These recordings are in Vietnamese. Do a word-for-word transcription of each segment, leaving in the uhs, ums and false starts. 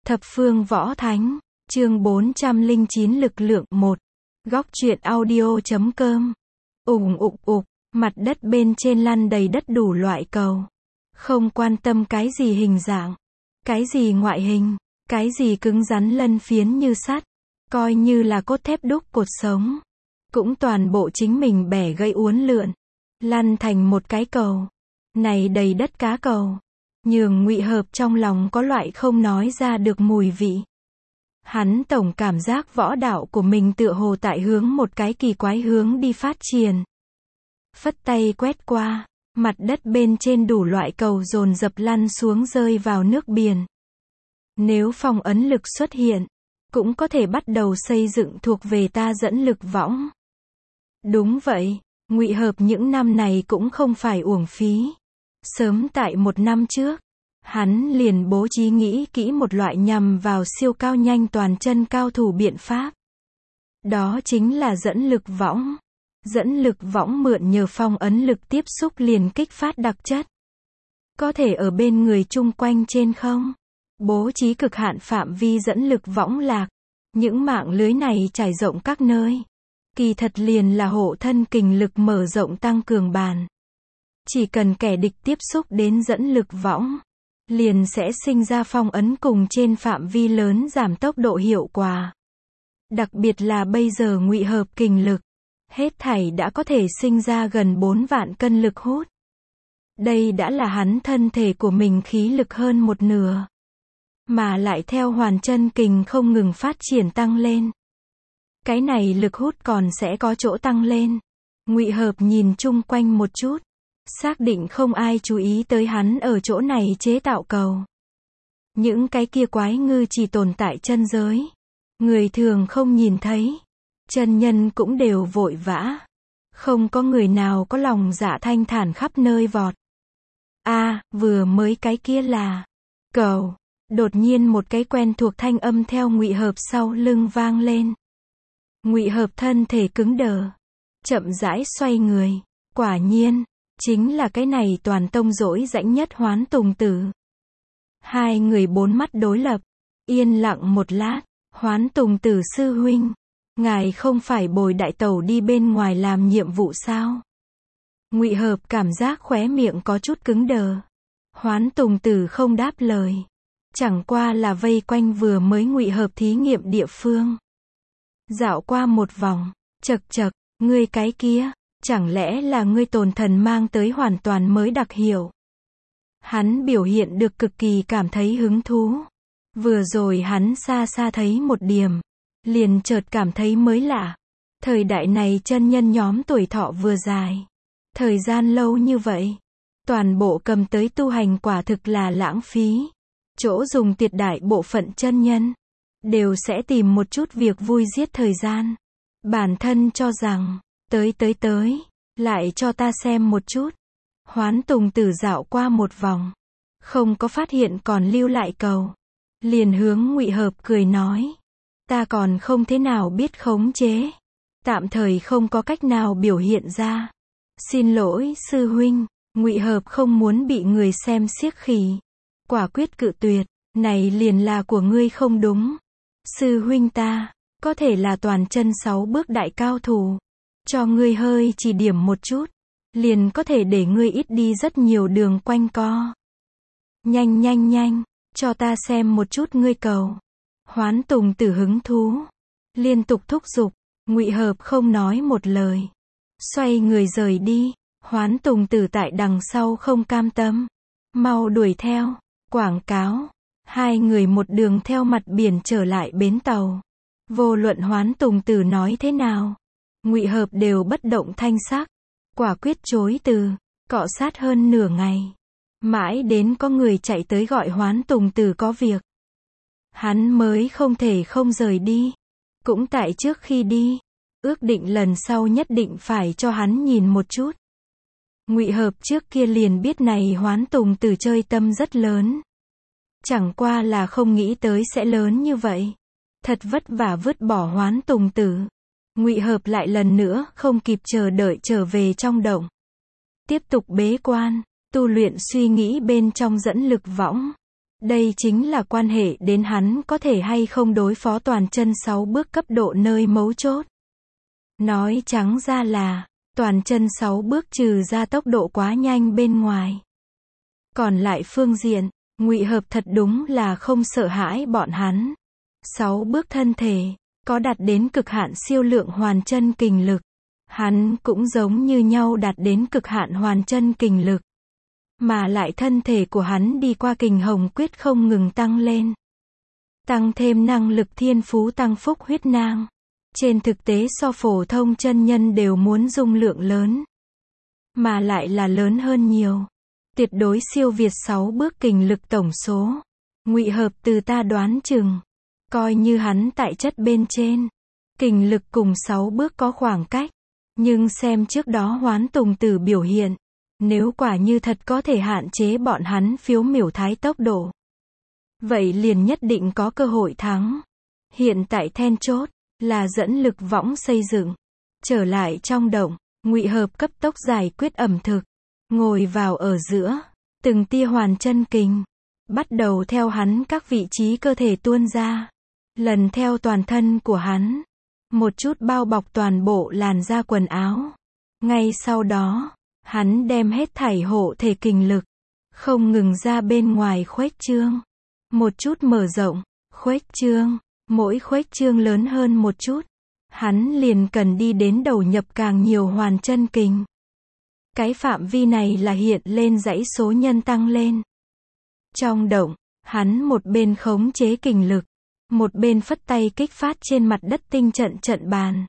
Thập phương võ thánh, chương bốn trăm lẻ chín lực lượng một. Góc truyện audio.com. Ùng ục ục, mặt đất bên trên lăn đầy đất đủ loại cầu. Không quan tâm cái gì hình dạng, cái gì ngoại hình, cái gì cứng rắn lân phiến như sắt, coi như là cốt thép đúc cột sống. Cũng toàn bộ chính mình bẻ gãy uốn lượn, lăn thành một cái cầu. Này đầy đất cá cầu, nhường Ngụy Hợp trong lòng có loại không nói ra được mùi vị. Hắn tổng cảm giác võ đạo của mình tựa hồ tại hướng một cái kỳ quái hướng đi phát triển. Phất tay quét qua, mặt đất bên trên đủ loại cầu dồn dập lăn xuống rơi vào nước biển. Nếu phong ấn lực xuất hiện, cũng có thể bắt đầu xây dựng thuộc về ta dẫn lực võng. Đúng vậy, Ngụy Hợp những năm này cũng không phải uổng phí. Sớm tại một năm trước, hắn liền bố trí nghĩ kỹ một loại nhằm vào siêu cao nhanh toàn chân cao thủ biện pháp. Đó chính là dẫn lực võng. Dẫn lực võng mượn nhờ phong ấn lực tiếp xúc liền kích phát đặc chất. Có thể ở bên người chung quanh trên không. Bố trí cực hạn phạm vi dẫn lực võng lạc. Những mạng lưới này trải rộng các nơi. Kỳ thật liền là hộ thân kình lực mở rộng tăng cường bàn. Chỉ cần kẻ địch tiếp xúc đến dẫn lực võng, liền sẽ sinh ra phong ấn cùng trên phạm vi lớn giảm tốc độ hiệu quả. Đặc biệt là bây giờ Ngụy Hợp kình lực, hết thảy đã có thể sinh ra gần bốn vạn cân lực hút. Đây đã là hắn thân thể của mình khí lực hơn một nửa. Mà lại theo hoàn chân kình không ngừng phát triển tăng lên. Cái này lực hút còn sẽ có chỗ tăng lên. Ngụy Hợp nhìn chung quanh một chút. Xác định không ai chú ý tới hắn ở chỗ này chế tạo cầu. Những cái kia quái ngư chỉ tồn tại chân giới. Người thường không nhìn thấy. Chân nhân cũng đều vội vã. Không có người nào có lòng dạ thanh thản khắp nơi vọt. A, à, vừa mới cái kia là cầu. Đột nhiên một cái quen thuộc thanh âm theo Ngụy Hợp sau lưng vang lên. Ngụy Hợp thân thể cứng đờ, chậm rãi xoay người. Quả nhiên, chính là cái này toàn tông dỗi rãnh nhất Hoán Tùng Tử. Hai người bốn mắt đối lập, yên lặng một lát. Hoán Tùng Tử sư huynh, ngài không phải bồi đại tẩu đi bên ngoài làm nhiệm vụ sao? Ngụy Hợp cảm giác khóe miệng có chút cứng đờ. Hoán Tùng Tử không đáp lời, chẳng qua là vây quanh vừa mới Ngụy Hợp thí nghiệm địa phương. Dạo qua một vòng, chậc chậc, ngươi cái kia, chẳng lẽ là ngươi tồn thần mang tới hoàn toàn mới đặc hiệu? Hắn biểu hiện được cực kỳ cảm thấy hứng thú. Vừa rồi hắn xa xa thấy một điểm, liền chợt cảm thấy mới lạ. Thời đại này chân nhân nhóm tuổi thọ vừa dài, thời gian lâu như vậy, toàn bộ cầm tới tu hành quả thực là lãng phí. Chỗ dùng tuyệt đại bộ phận chân nhân, đều sẽ tìm một chút việc vui giết thời gian. Bản thân cho rằng, tới tới tới, lại cho ta xem một chút. Hoán Tùng Tử dạo qua một vòng, không có phát hiện còn lưu lại cầu. Liền hướng Ngụy Hợp cười nói. Ta còn không thế nào biết khống chế. Tạm thời không có cách nào biểu hiện ra. Xin lỗi sư huynh. Ngụy Hợp không muốn bị người xem xiếc khỉ. Quả quyết cự tuyệt. Này liền là của ngươi không đúng. Sư huynh ta, có thể là toàn chân sáu bước đại cao thủ. Cho ngươi hơi chỉ điểm một chút, liền có thể để ngươi ít đi rất nhiều đường quanh co. Nhanh nhanh nhanh, cho ta xem một chút ngươi cầu. Hoán Tùng Tử hứng thú, liên tục thúc giục. Ngụy Hợp không nói một lời, xoay người rời đi. Hoán Tùng Tử tại đằng sau không cam tâm, mau đuổi theo. Quảng cáo. Hai người một đường theo mặt biển trở lại bến tàu. Vô luận Hoán Tùng Tử nói thế nào, Ngụy Hợp đều bất động thanh sắc, quả quyết chối từ. Cọ sát hơn nửa ngày, mãi đến có người chạy tới gọi Hoán Tùng Tử có việc, hắn mới không thể không rời đi. Cũng tại trước khi đi, ước định lần sau nhất định phải cho hắn nhìn một chút. Ngụy Hợp trước kia liền biết này Hoán Tùng Tử chơi tâm rất lớn, chẳng qua là không nghĩ tới sẽ lớn như vậy. Thật vất vả vứt bỏ Hoán Tùng Tử, Ngụy Hợp lại lần nữa không kịp chờ đợi trở về trong động. Tiếp tục bế quan, tu luyện suy nghĩ bên trong dẫn lực võng. Đây chính là quan hệ đến hắn có thể hay không đối phó toàn chân sáu bước cấp độ nơi mấu chốt. Nói trắng ra là, toàn chân sáu bước trừ ra tốc độ quá nhanh bên ngoài. Còn lại phương diện, Ngụy Hợp thật đúng là không sợ hãi bọn hắn. Sáu bước thân thể, có đạt đến cực hạn siêu lượng hoàn chân kình lực. Hắn cũng giống như nhau đạt đến cực hạn hoàn chân kình lực. Mà lại thân thể của hắn đi qua kình hồng quyết không ngừng tăng lên. Tăng thêm năng lực thiên phú tăng phúc huyết nang. Trên thực tế so phổ thông chân nhân đều muốn dung lượng lớn. Mà lại là lớn hơn nhiều. Tuyệt đối siêu việt sáu bước kình lực tổng số. Ngụy Hợp từ ta đoán chừng. Coi như hắn tại chất bên trên. Kình lực cùng sáu bước có khoảng cách. Nhưng xem trước đó Hoán Tùng Tử biểu hiện. Nếu quả như thật có thể hạn chế bọn hắn phiếu miểu thái tốc độ. Vậy liền nhất định có cơ hội thắng. Hiện tại then chốt, là dẫn lực võng xây dựng. Trở lại trong động, Ngụy Hợp cấp tốc giải quyết ẩm thực. Ngồi vào ở giữa, từng tia hoàn chân kình. Bắt đầu theo hắn các vị trí cơ thể tuôn ra. Lần theo toàn thân của hắn. Một chút bao bọc toàn bộ làn da quần áo. Ngay sau đó, hắn đem hết thảy hộ thể kình lực. Không ngừng ra bên ngoài khuếch trương. Một chút mở rộng, khuếch trương. Mỗi khuếch trương lớn hơn một chút. Hắn liền cần đi đến đầu nhập càng nhiều hoàn chân kình. Cái phạm vi này là hiện lên dãy số nhân tăng lên. Trong động, hắn một bên khống chế kình lực. Một bên phất tay kích phát trên mặt đất tinh trận trận bàn.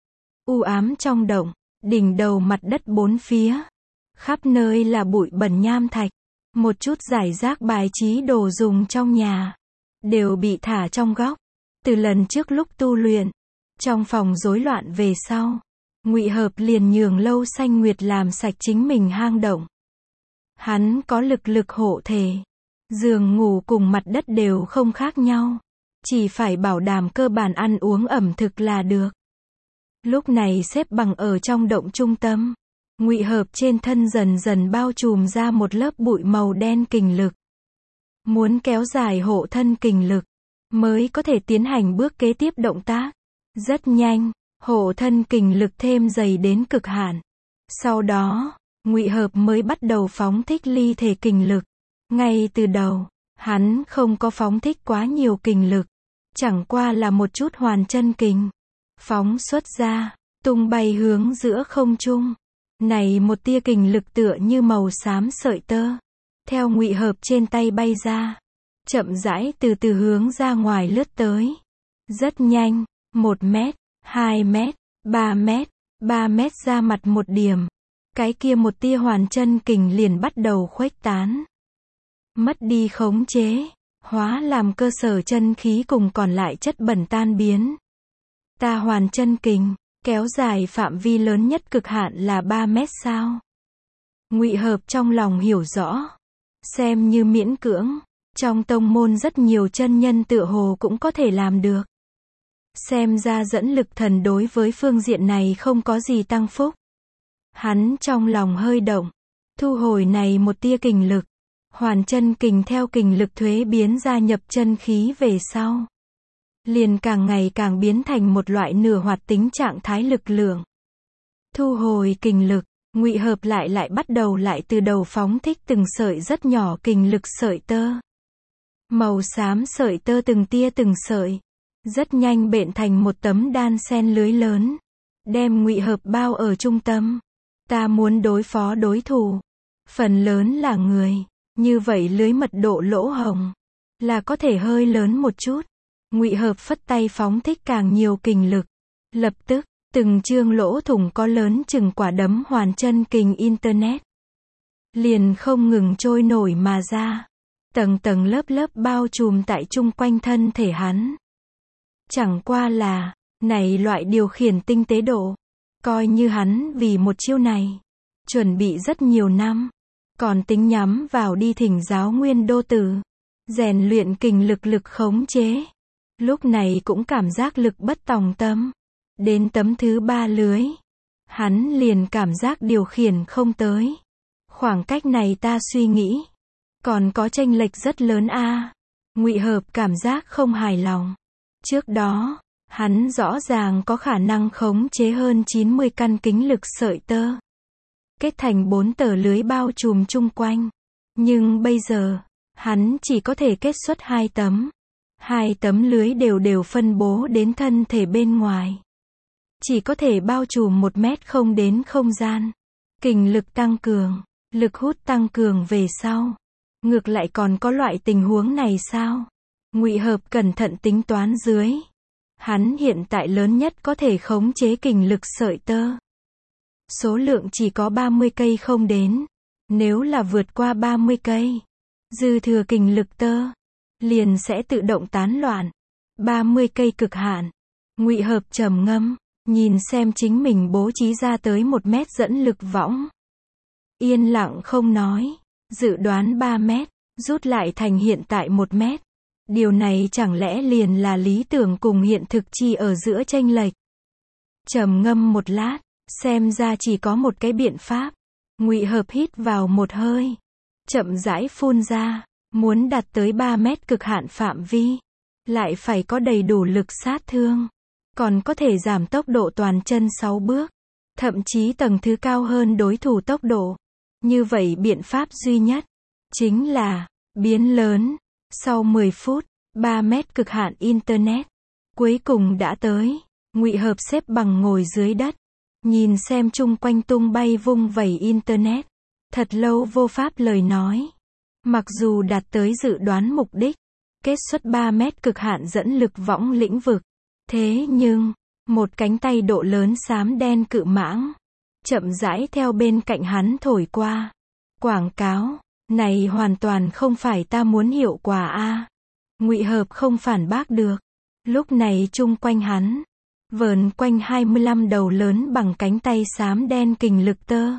U ám trong động, đỉnh đầu mặt đất bốn phía. Khắp nơi là bụi bẩn nham thạch. Một chút rải rác bài trí đồ dùng trong nhà. Đều bị thả trong góc. Từ lần trước lúc tu luyện. Trong phòng rối loạn về sau. Ngụy Hợp liền nhường Lâu Xanh Nguyệt làm sạch chính mình hang động. Hắn có lực lực hộ thể. Giường ngủ cùng mặt đất đều không khác nhau. Chỉ phải bảo đảm cơ bản ăn uống ẩm thực là được. Lúc này xếp bằng ở trong động trung tâm. Ngụy Hợp trên thân dần dần bao trùm ra một lớp bụi màu đen kình lực. Muốn kéo dài hộ thân kình lực, mới có thể tiến hành bước kế tiếp động tác. Rất nhanh, hộ thân kình lực thêm dày đến cực hạn. Sau đó, Ngụy Hợp mới bắt đầu phóng thích ly thể kình lực. Ngay từ đầu, hắn không có phóng thích quá nhiều kình lực. Chẳng qua là một chút hoàn chân kình. Phóng xuất ra, tung bay hướng giữa không trung. Này một tia kình lực tựa như màu xám sợi tơ. Theo Ngụy Hợp trên tay bay ra. Chậm rãi từ từ hướng ra ngoài lướt tới. Rất nhanh, một mét, hai mét, ba mét, ba mét ra mặt một điểm. Cái kia một tia hoàn chân kình liền bắt đầu khuếch tán. Mất đi khống chế. Hóa làm cơ sở chân khí cùng còn lại chất bẩn tan biến. Ta hoàn chân kình, kéo dài phạm vi lớn nhất cực hạn là ba mét sao. Ngụy Hợp trong lòng hiểu rõ. Xem như miễn cưỡng. Trong tông môn rất nhiều chân nhân tựa hồ cũng có thể làm được. Xem ra dẫn lực thần đối với phương diện này không có gì tăng phúc. Hắn trong lòng hơi động. Thu hồi này một tia kình lực. Hoàn chân kình theo kình lực thuế biến gia nhập chân khí về sau. Liền càng ngày càng biến thành một loại nửa hoạt tính trạng thái lực lượng. Thu hồi kình lực, Ngụy Hợp lại lại bắt đầu lại từ đầu phóng thích từng sợi rất nhỏ kình lực sợi tơ. Màu xám sợi tơ từng tia từng sợi. Rất nhanh bện thành một tấm đan sen lưới lớn. Đem Ngụy Hợp bao ở trung tâm. Ta muốn đối phó đối thủ. Phần lớn là người. Như vậy lưới mật độ lỗ hổng. Là có thể hơi lớn một chút. Ngụy Hợp phất tay phóng thích càng nhiều kình lực. Lập tức, từng chương lỗ thủng có lớn chừng quả đấm hoàn chân kình internet. Liền không ngừng trôi nổi mà ra. Tầng tầng lớp lớp bao trùm tại chung quanh thân thể hắn. Chẳng qua là, này loại điều khiển tinh tế độ. Coi như hắn vì một chiêu này. Chuẩn bị rất nhiều năm. Còn tính nhắm vào đi thỉnh giáo Nguyên Đô Tử. Rèn luyện kình lực lực khống chế. Lúc này cũng cảm giác lực bất tòng tâm. Đến tấm thứ ba lưới. Hắn liền cảm giác điều khiển không tới. Khoảng cách này ta suy nghĩ. Còn có chênh lệch rất lớn a. Ngụy Hợp cảm giác không hài lòng. Trước đó, hắn rõ ràng có khả năng khống chế hơn chín mươi căn kính lực sợi tơ, kết thành bốn tờ lưới bao trùm chung quanh. Nhưng bây giờ, hắn chỉ có thể kết xuất hai tấm. Hai tấm lưới đều đều phân bố đến thân thể bên ngoài. Chỉ có thể bao trùm một mét không đến không gian. Kình lực tăng cường, lực hút tăng cường về sau. Ngược lại còn có loại tình huống này sao? Ngụy Hợp cẩn thận tính toán dưới. Hắn hiện tại lớn nhất có thể khống chế kình lực sợi tơ. Số lượng chỉ có ba mươi cây không đến. Nếu là vượt qua ba mươi cây, dư thừa kình lực tơ, liền sẽ tự động tán loạn. ba mươi cây cực hạn. Ngụy Hợp trầm ngâm, nhìn xem chính mình bố trí ra tới một mét dẫn lực võng. Yên lặng không nói. Dự đoán ba mét, rút lại thành hiện tại một mét. Điều này chẳng lẽ liền là lý tưởng cùng hiện thực chi ở giữa chênh lệch. Trầm ngâm một lát, xem ra chỉ có một cái biện pháp. Ngụy Hợp hít vào một hơi, chậm rãi phun ra, muốn đạt tới ba mét cực hạn phạm vi, lại phải có đầy đủ lực sát thương, còn có thể giảm tốc độ toàn chân sáu bước, thậm chí tầng thứ cao hơn đối thủ tốc độ. Như vậy biện pháp duy nhất chính là biến lớn. Sau mười phút, ba mét cực hạn internet cuối cùng đã tới. Ngụy Hợp xếp bằng ngồi dưới đất, nhìn xem chung quanh tung bay vung vẩy internet, thật lâu vô pháp lời nói. Mặc dù đạt tới dự đoán mục đích, kết xuất ba mét cực hạn dẫn lực võng lĩnh vực, thế nhưng một cánh tay độ lớn xám đen cự mãng chậm rãi theo bên cạnh hắn thổi qua. Quảng cáo này hoàn toàn không phải ta muốn hiệu quả a. Ngụy Hợp không phản bác được. Lúc này chung quanh hắn vờn quanh hai mươi lăm đầu lớn bằng cánh tay xám đen kình lực tơ.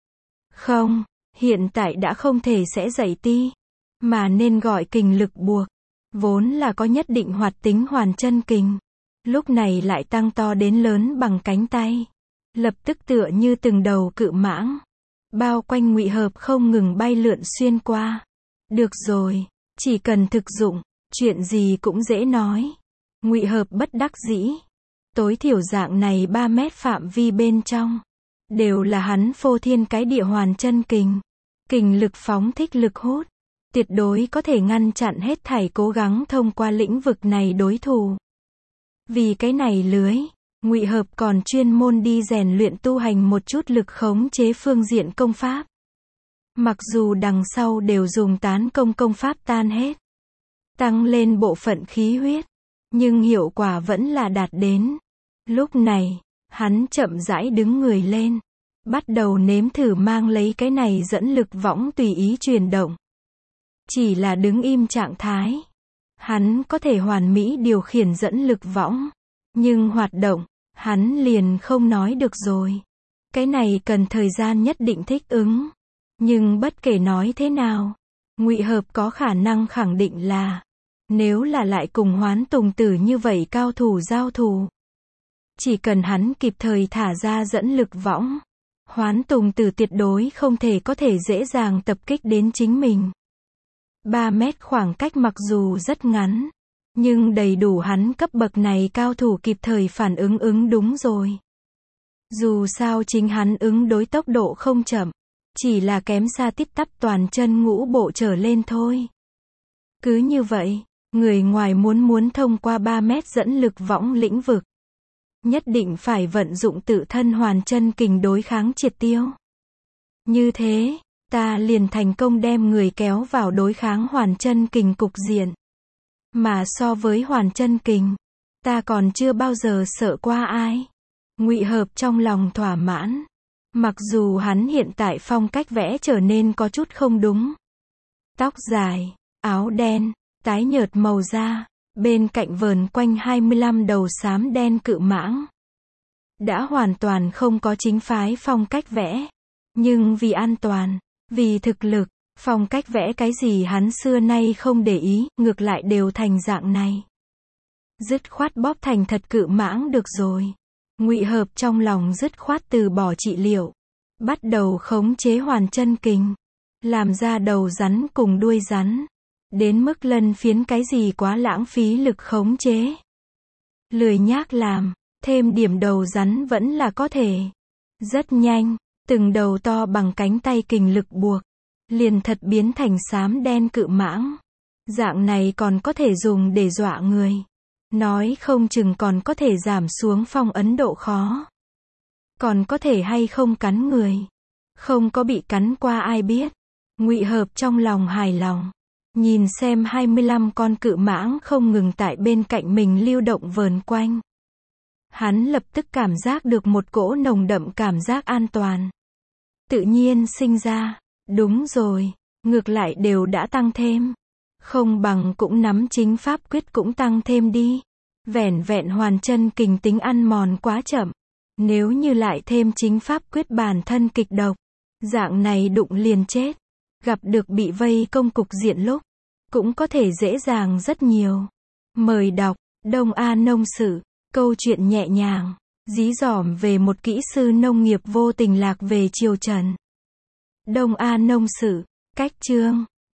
Không, hiện tại đã không thể sẽ dậy ti, mà nên gọi kình lực buộc, vốn là có nhất định hoạt tính hoàn chân kình. Lúc này lại tăng to đến lớn bằng cánh tay, lập tức tựa như từng đầu cự mãng, bao quanh Ngụy Hợp không ngừng bay lượn xuyên qua. Được rồi, chỉ cần thực dụng, chuyện gì cũng dễ nói. Ngụy Hợp bất đắc dĩ. Tối thiểu dạng này ba mét phạm vi bên trong, đều là hắn phô thiên cái địa hoàn chân kình. Kình lực phóng thích lực hút, tuyệt đối có thể ngăn chặn hết thảy cố gắng thông qua lĩnh vực này đối thủ. Vì cái này lưới, Ngụy Hợp còn chuyên môn đi rèn luyện tu hành một chút lực khống chế phương diện công pháp. Mặc dù đằng sau đều dùng tán công công pháp tan hết, tăng lên bộ phận khí huyết, nhưng hiệu quả vẫn là đạt đến. Lúc này, hắn chậm rãi đứng người lên, bắt đầu nếm thử mang lấy cái này dẫn lực võng tùy ý chuyển động. Chỉ là đứng im trạng thái, hắn có thể hoàn mỹ điều khiển dẫn lực võng, nhưng hoạt động, hắn liền không nói được rồi. Cái này cần thời gian nhất định thích ứng. Nhưng bất kể nói thế nào, Ngụy Hợp có khả năng khẳng định là, nếu là lại cùng Hoán Tùng Tử như vậy cao thủ giao thủ, chỉ cần hắn kịp thời thả ra dẫn lực võng, Hoán Tùng Tử tuyệt đối không thể có thể dễ dàng tập kích đến chính mình. ba mét khoảng cách mặc dù rất ngắn, nhưng đầy đủ hắn cấp bậc này cao thủ kịp thời phản ứng ứng đúng rồi. Dù sao chính hắn ứng đối tốc độ không chậm, chỉ là kém xa tít tắp toàn chân ngũ bộ trở lên thôi. Cứ như vậy, người ngoài muốn muốn thông qua ba mét dẫn lực võng lĩnh vực, nhất định phải vận dụng tự thân hoàn chân kình đối kháng triệt tiêu. Như thế, ta liền thành công đem người kéo vào đối kháng hoàn chân kình cục diện. Mà so với hoàn chân kình, ta còn chưa bao giờ sợ qua ai. Ngụy Hợp trong lòng thỏa mãn. Mặc dù hắn hiện tại phong cách vẽ trở nên có chút không đúng. Tóc dài, áo đen, tái nhợt màu da, bên cạnh vờn quanh hai mươi lăm đầu xám đen cự mãng. Đã hoàn toàn không có chính phái phong cách vẽ. Nhưng vì an toàn, vì thực lực, phong cách vẽ cái gì hắn xưa nay không để ý, ngược lại đều thành dạng này. Dứt khoát bóp thành thật cự mãng được rồi. Ngụy Hợp trong lòng dứt khoát từ bỏ trị liệu, bắt đầu khống chế hoàn chân kình. làm ra đầu rắn cùng đuôi rắn. Đến mức lân phiến cái gì quá lãng phí lực khống chế. Lười nhác làm, thêm điểm đầu rắn vẫn là có thể. Rất nhanh, từng đầu to bằng cánh tay kình lực buộc, liền thật biến thành xám đen cự mãng. Dạng này còn có thể dùng để dọa người. Nói không chừng còn có thể giảm xuống phong ấn độ khó. Còn có thể hay không cắn người. Không có bị cắn qua ai biết. Ngụy Hợp trong lòng hài lòng. Nhìn xem hai mươi lăm con cự mãng không ngừng tại bên cạnh mình lưu động vờn quanh. Hắn lập tức cảm giác được một cỗ nồng đậm cảm giác an toàn. Tự nhiên sinh ra. Đúng rồi, ngược lại đều đã tăng thêm. Không bằng cũng nắm chính pháp quyết cũng tăng thêm đi. Vẻn vẹn hoàn chân kình tính ăn mòn quá chậm. Nếu như lại thêm chính pháp quyết bản thân kịch độc, dạng này đụng liền chết. Gặp được bị vây công cục diện lúc, cũng có thể dễ dàng rất nhiều. Mời đọc, Đông A Nông Sử, câu chuyện nhẹ nhàng, dí dỏm về một kỹ sư nông nghiệp vô tình lạc về triều Trần. Đông A Nông Sử, cách chương